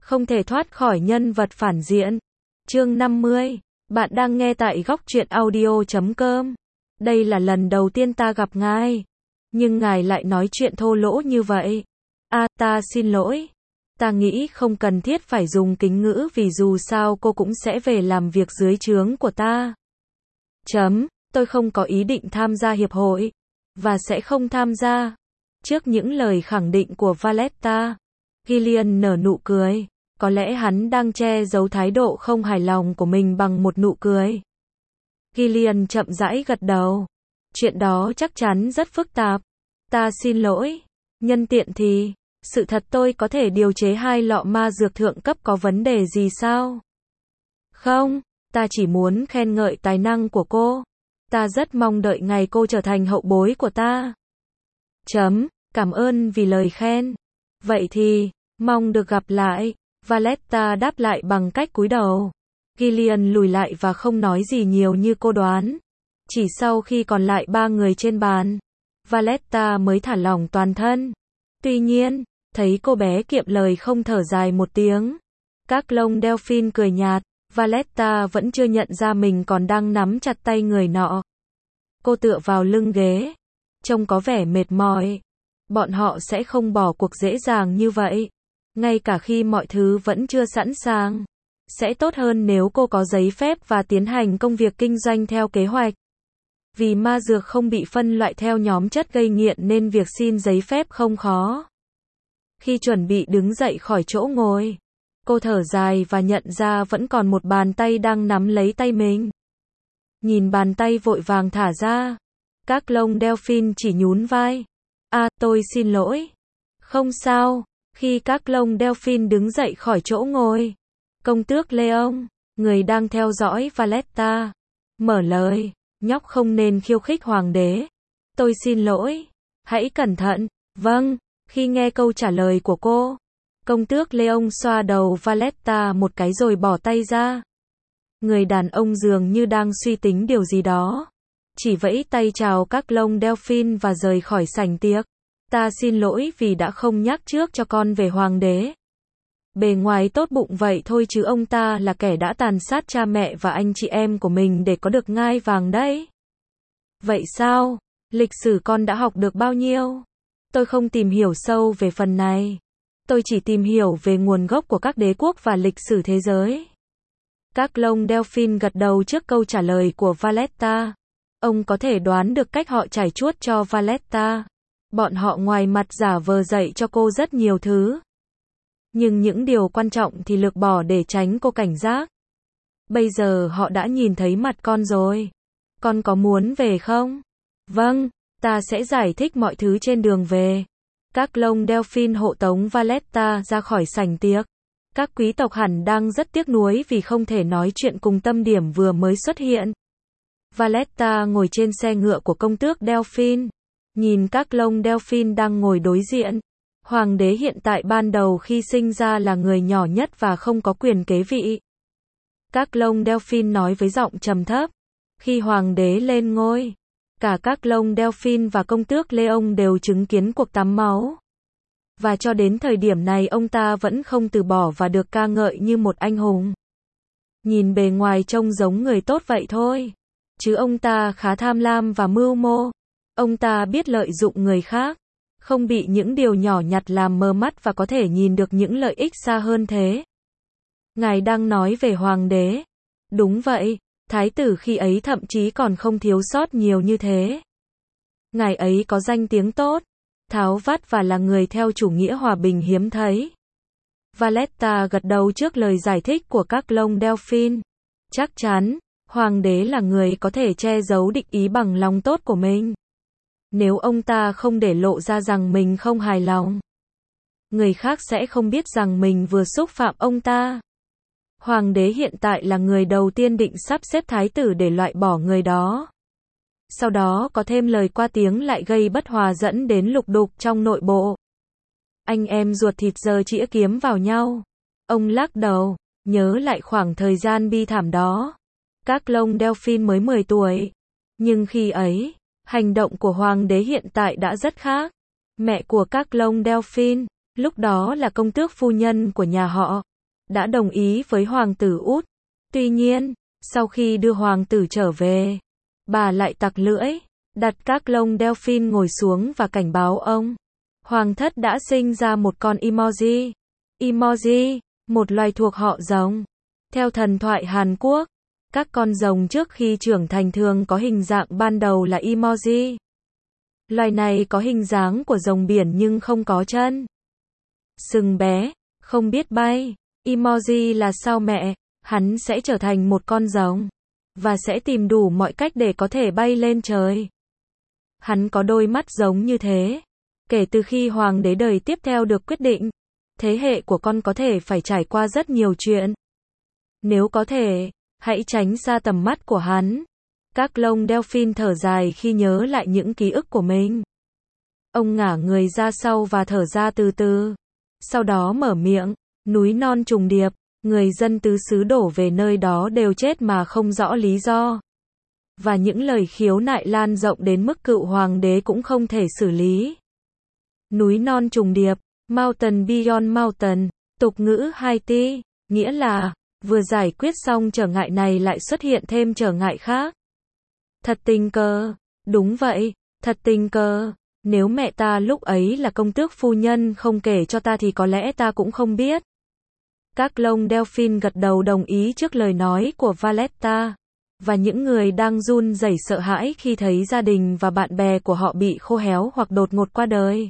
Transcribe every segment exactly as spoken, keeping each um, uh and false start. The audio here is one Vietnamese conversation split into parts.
Không thể thoát khỏi nhân vật phản diện. Chương năm mươi. Bạn đang nghe tại góc truyện audio chấm com. Đây là lần đầu tiên ta gặp ngài. Nhưng ngài lại nói chuyện thô lỗ như vậy. À, ta xin lỗi. Ta nghĩ không cần thiết phải dùng kính ngữ vì dù sao cô cũng sẽ về làm việc dưới trướng của ta. Chấm, tôi không có ý định tham gia hiệp hội. Và sẽ không tham gia. Trước những lời khẳng định của Valletta, Gillian nở nụ cười. Có lẽ hắn đang che giấu thái độ không hài lòng của mình bằng một nụ cười. Gillian chậm rãi gật đầu. Chuyện đó chắc chắn rất phức tạp. Ta xin lỗi. Nhân tiện thì, sự thật tôi có thể điều chế hai lọ ma dược thượng cấp có vấn đề gì sao? Không, ta chỉ muốn khen ngợi tài năng của cô. Ta rất mong đợi ngày cô trở thành hậu bối của ta. Chấm, cảm ơn vì lời khen. Vậy thì, mong được gặp lại. Valletta đáp lại bằng cách cúi đầu. Gillian lùi lại và không nói gì nhiều như cô đoán. Chỉ sau khi còn lại ba người trên bàn, Valletta mới thả lỏng toàn thân. Tuy nhiên, thấy cô bé kiệm lời không thở dài một tiếng. Các lông Delphine cười nhạt, Valletta vẫn chưa nhận ra mình còn đang nắm chặt tay người nọ. Cô tựa vào lưng ghế, trông có vẻ mệt mỏi. Bọn họ sẽ không bỏ cuộc dễ dàng như vậy. Ngay cả khi mọi thứ vẫn chưa sẵn sàng. Sẽ tốt hơn nếu cô có giấy phép và tiến hành công việc kinh doanh theo kế hoạch. Vì ma dược không bị phân loại theo nhóm chất gây nghiện nên việc xin giấy phép không khó. Khi chuẩn bị đứng dậy khỏi chỗ ngồi, cô thở dài và nhận ra vẫn còn một bàn tay đang nắm lấy tay mình. Nhìn bàn tay vội vàng thả ra, các lông Delphine chỉ nhún vai. À, tôi xin lỗi. Không sao. Khi các lông Delphine đứng dậy khỏi chỗ ngồi, công tước Leon, người đang theo dõi Valletta, mở lời, nhóc không nên khiêu khích hoàng đế. Tôi xin lỗi. Hãy cẩn thận. Vâng. Khi nghe câu trả lời của cô, công tước Leon xoa đầu Valletta một cái rồi bỏ tay ra. Người đàn ông dường như đang suy tính điều gì đó. Chỉ vẫy tay chào các lông Delphine và rời khỏi sảnh tiệc. Ta xin lỗi vì đã không nhắc trước cho con về hoàng đế. Bề ngoài tốt bụng vậy thôi chứ ông ta là kẻ đã tàn sát cha mẹ và anh chị em của mình để có được ngai vàng đấy. Vậy sao? Lịch sử con đã học được bao nhiêu? Tôi không tìm hiểu sâu về phần này. Tôi chỉ tìm hiểu về nguồn gốc của các đế quốc và lịch sử thế giới. Các lông Delphine gật đầu trước câu trả lời của Valletta. Ông có thể đoán được cách họ trải chuốt cho Valletta. Bọn họ ngoài mặt giả vờ dạy cho cô rất nhiều thứ. Nhưng những điều quan trọng thì lược bỏ để tránh cô cảnh giác. Bây giờ họ đã nhìn thấy mặt con rồi. Con có muốn về không? Vâng, ta sẽ giải thích mọi thứ trên đường về. Các lông Delphine hộ tống Valletta ra khỏi sảnh tiệc. Các quý tộc hẳn đang rất tiếc nuối vì không thể nói chuyện cùng tâm điểm vừa mới xuất hiện. Valletta ngồi trên xe ngựa của công tước Delphine. Nhìn các lông Delphine đang ngồi đối diện. Hoàng đế hiện tại ban đầu khi sinh ra là người nhỏ nhất và không có quyền kế vị. Các lông Delphine nói với giọng trầm thấp. Khi hoàng đế lên ngôi, cả các lông Delphine và công tước Leon đều chứng kiến cuộc tắm máu. Và cho đến thời điểm này ông ta vẫn không từ bỏ và được ca ngợi như một anh hùng. Nhìn bề ngoài trông giống người tốt vậy thôi. Chứ ông ta khá tham lam và mưu mô. Ông ta biết lợi dụng người khác. Không bị những điều nhỏ nhặt làm mờ mắt và có thể nhìn được những lợi ích xa hơn thế. Ngài đang nói về hoàng đế. Đúng vậy, thái tử khi ấy thậm chí còn không thiếu sót nhiều như thế. Ngài ấy có danh tiếng tốt, tháo vát và là người theo chủ nghĩa hòa bình hiếm thấy. Valletta gật đầu trước lời giải thích của các lông Delphine. Chắc chắn, hoàng đế là người có thể che giấu địch ý bằng lòng tốt của mình. Nếu ông ta không để lộ ra rằng mình không hài lòng, người khác sẽ không biết rằng mình vừa xúc phạm ông ta. Hoàng đế hiện tại là người đầu tiên định sắp xếp thái tử để loại bỏ người đó. Sau đó có thêm lời qua tiếng lại gây bất hòa dẫn đến lục đục trong nội bộ. Anh em ruột thịt giờ chĩa kiếm vào nhau. Ông lắc đầu, nhớ lại khoảng thời gian bi thảm đó. Các lông Delphine mới mười tuổi. Nhưng khi ấy, hành động của hoàng đế hiện tại đã rất khác. Mẹ của các lông Delphine, lúc đó là công tước phu nhân của nhà họ, đã đồng ý với hoàng tử Út. Tuy nhiên, sau khi đưa hoàng tử trở về, bà lại tặc lưỡi, đặt các lông Delphine ngồi xuống và cảnh báo ông. Hoàng thất đã sinh ra một con emoji. Emoji, một loài thuộc họ rồng. Theo thần thoại Hàn Quốc, các con rồng trước khi trưởng thành thường có hình dạng ban đầu là emoji. Loài này có hình dáng của rồng biển nhưng không có chân, sừng bé, không biết bay. Emoji là sao mẹ, hắn sẽ trở thành một con rồng và sẽ tìm đủ mọi cách để có thể bay lên trời. Hắn có đôi mắt giống như thế. Kể từ khi hoàng đế đời tiếp theo được quyết định, thế hệ của con có thể phải trải qua rất nhiều chuyện. Nếu có thể, hãy tránh xa tầm mắt của hắn. Các lông Delphine thở dài khi nhớ lại những ký ức của mình. Ông ngả người ra sau và thở ra từ từ. Sau đó mở miệng, núi non trùng điệp, người dân tứ xứ đổ về nơi đó đều chết mà không rõ lý do. Và những lời khiếu nại lan rộng đến mức cựu hoàng đế cũng không thể xử lý. Núi non trùng điệp, mountain beyond mountain, tục ngữ Haiti, nghĩa là, vừa giải quyết xong trở ngại này lại xuất hiện thêm trở ngại khác. Thật tình cờ, đúng vậy, thật tình cờ, nếu mẹ ta lúc ấy là công tước phu nhân không kể cho ta thì có lẽ ta cũng không biết. Các lông Delphine gật đầu đồng ý trước lời nói của Valletta, và những người đang run rẩy sợ hãi khi thấy gia đình và bạn bè của họ bị khô héo hoặc đột ngột qua đời.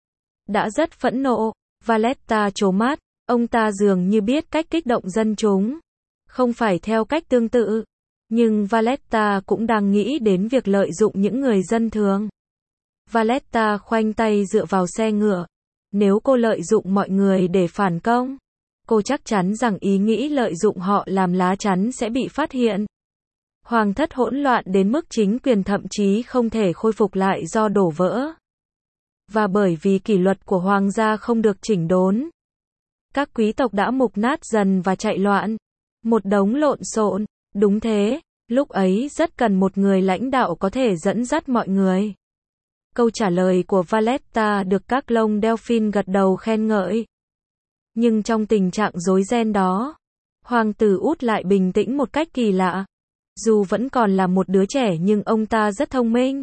Đã rất phẫn nộ, Valletta trố mắt, ông ta dường như biết cách kích động dân chúng. Không phải theo cách tương tự, nhưng Valletta cũng đang nghĩ đến việc lợi dụng những người dân thường. Valletta khoanh tay dựa vào xe ngựa. Nếu cô lợi dụng mọi người để phản công, cô chắc chắn rằng ý nghĩ lợi dụng họ làm lá chắn sẽ bị phát hiện. Hoàng thất hỗn loạn đến mức chính quyền thậm chí không thể khôi phục lại do đổ vỡ. Và bởi vì kỷ luật của hoàng gia không được chỉnh đốn, các quý tộc đã mục nát dần và chạy loạn. Một đống lộn xộn, đúng thế, lúc ấy rất cần một người lãnh đạo có thể dẫn dắt mọi người. Câu trả lời của Valletta được các lông Delphine gật đầu khen ngợi. Nhưng trong tình trạng rối ren đó, hoàng tử Út lại bình tĩnh một cách kỳ lạ. Dù vẫn còn là một đứa trẻ nhưng ông ta rất thông minh.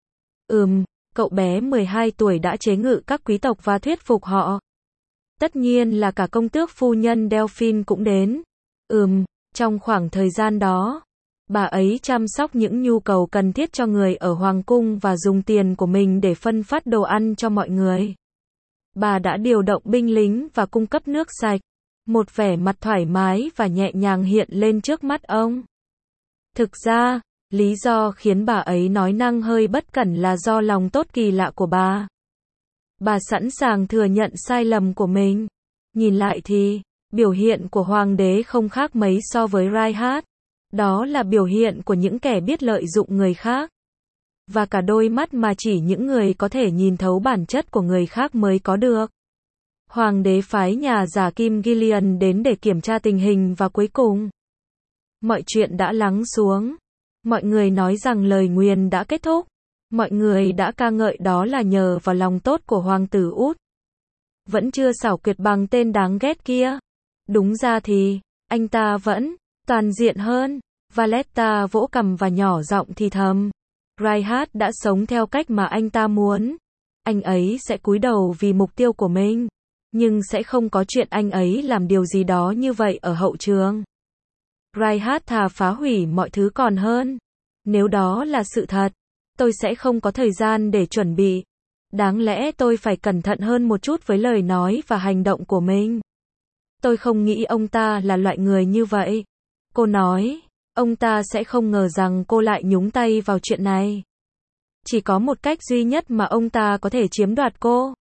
Ừm, cậu bé mười hai tuổi đã chế ngự các quý tộc và thuyết phục họ. Tất nhiên là cả công tước phu nhân Delphine cũng đến. Ừm, trong khoảng thời gian đó, bà ấy chăm sóc những nhu cầu cần thiết cho người ở hoàng cung và dùng tiền của mình để phân phát đồ ăn cho mọi người. Bà đã điều động binh lính và cung cấp nước sạch. Một vẻ mặt thoải mái và nhẹ nhàng hiện lên trước mắt ông. Thực ra, lý do khiến bà ấy nói năng hơi bất cẩn là do lòng tốt kỳ lạ của bà. Bà sẵn sàng thừa nhận sai lầm của mình. Nhìn lại thì, biểu hiện của hoàng đế không khác mấy so với Reinhard. Đó là biểu hiện của những kẻ biết lợi dụng người khác. Và cả đôi mắt mà chỉ những người có thể nhìn thấu bản chất của người khác mới có được. Hoàng đế phái nhà giả Kim Gillian đến để kiểm tra tình hình và cuối cùng, mọi chuyện đã lắng xuống. Mọi người nói rằng lời nguyền đã kết thúc. Mọi người đã ca ngợi đó là nhờ vào lòng tốt của hoàng tử Út. Vẫn chưa xảo quyệt bằng tên đáng ghét kia. Đúng ra thì, anh ta vẫn toàn diện hơn. Valletta vỗ cằm và nhỏ giọng thì thầm. Reinhard đã sống theo cách mà anh ta muốn. Anh ấy sẽ cúi đầu vì mục tiêu của mình. Nhưng sẽ không có chuyện anh ấy làm điều gì đó như vậy ở hậu trường. Reinhard thà phá hủy mọi thứ còn hơn. Nếu đó là sự thật, tôi sẽ không có thời gian để chuẩn bị. Đáng lẽ tôi phải cẩn thận hơn một chút với lời nói và hành động của mình. Tôi không nghĩ ông ta là loại người như vậy. Cô nói, ông ta sẽ không ngờ rằng cô lại nhúng tay vào chuyện này. Chỉ có một cách duy nhất mà ông ta có thể chiếm đoạt cô.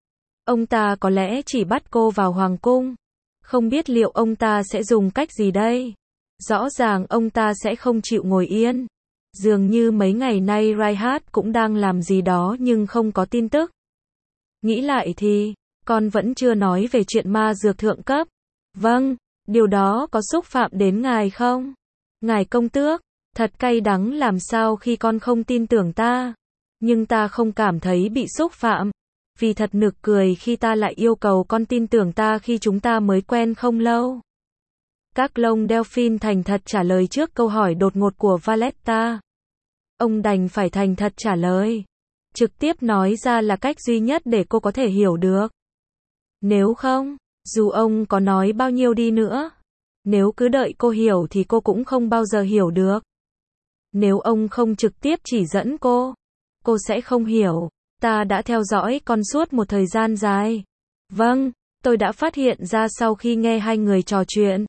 Ông ta có lẽ chỉ bắt cô vào hoàng cung. Không biết liệu ông ta sẽ dùng cách gì đây? Rõ ràng ông ta sẽ không chịu ngồi yên. Dường như mấy ngày nay Reinhard cũng đang làm gì đó nhưng không có tin tức. Nghĩ lại thì, con vẫn chưa nói về chuyện ma dược thượng cấp. Vâng, điều đó có xúc phạm đến ngài không? Ngài công tước, thật cay đắng làm sao khi con không tin tưởng ta. Nhưng ta không cảm thấy bị xúc phạm. vì thật nực cười khi ta lại yêu cầu con tin tưởng ta khi chúng ta mới quen không lâu. Các lông Delphine thành thật trả lời trước câu hỏi đột ngột của Valletta. Ông đành phải thành thật trả lời. Trực tiếp nói ra là cách duy nhất để cô có thể hiểu được. Nếu không, dù ông có nói bao nhiêu đi nữa, nếu cứ đợi cô hiểu thì cô cũng không bao giờ hiểu được. Nếu ông không trực tiếp chỉ dẫn cô, cô sẽ không hiểu. Ta đã theo dõi con suốt một thời gian dài. Vâng, tôi đã phát hiện ra sau khi nghe hai người trò chuyện.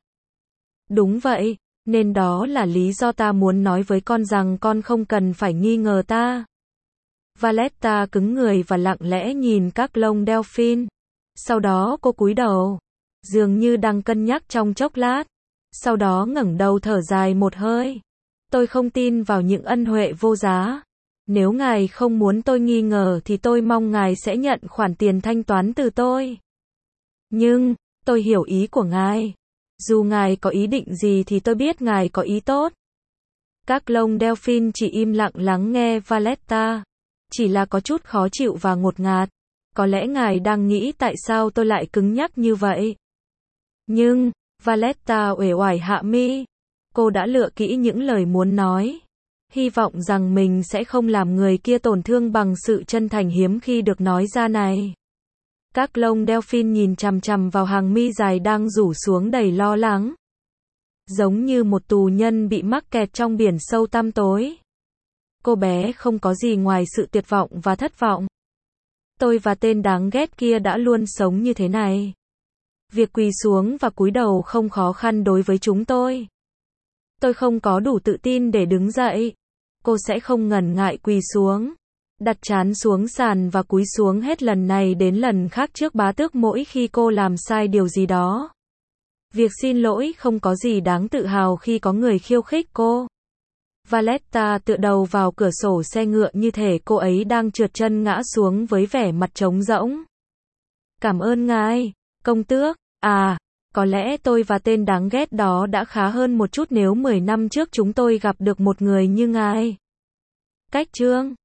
Đúng vậy, nên đó là lý do ta muốn nói với con rằng con không cần phải nghi ngờ ta. Valletta cứng người và lặng lẽ nhìn các lông Delphine. Sau đó cô cúi đầu, dường như đang cân nhắc trong chốc lát. Sau đó ngẩng đầu thở dài một hơi. Tôi không tin vào những ân huệ vô giá. Nếu ngài không muốn tôi nghi ngờ thì tôi mong ngài sẽ nhận khoản tiền thanh toán từ tôi. Nhưng, tôi hiểu ý của ngài. Dù ngài có ý định gì thì tôi biết ngài có ý tốt. Các lông Delphine chỉ im lặng lắng nghe Valletta. Chỉ là có chút khó chịu và ngột ngạt. Có lẽ ngài đang nghĩ tại sao tôi lại cứng nhắc như vậy. Nhưng, Valletta uể oải hạ mi. Cô đã lựa kỹ những lời muốn nói. Hy vọng rằng mình sẽ không làm người kia tổn thương bằng sự chân thành hiếm khi được nói ra này. Các lông Delphine nhìn chằm chằm vào hàng mi dài đang rủ xuống đầy lo lắng. Giống như một tù nhân bị mắc kẹt trong biển sâu tăm tối. Cô bé không có gì ngoài sự tuyệt vọng và thất vọng. Tôi và tên đáng ghét kia đã luôn sống như thế này. Việc quỳ xuống và cúi đầu không khó khăn đối với chúng tôi. Tôi không có đủ tự tin để đứng dậy. Cô sẽ không ngần ngại quỳ xuống, đặt trán xuống sàn và cúi xuống hết lần này đến lần khác trước bá tước mỗi khi cô làm sai điều gì đó. Việc xin lỗi không có gì đáng tự hào khi có người khiêu khích cô. Valletta tựa đầu vào cửa sổ xe ngựa như thể cô ấy đang trượt chân ngã xuống với vẻ mặt trống rỗng. Cảm ơn ngài, công tước. À, có lẽ tôi và tên đáng ghét đó đã khá hơn một chút nếu mười năm trước chúng tôi gặp được một người như ngài. Cách chương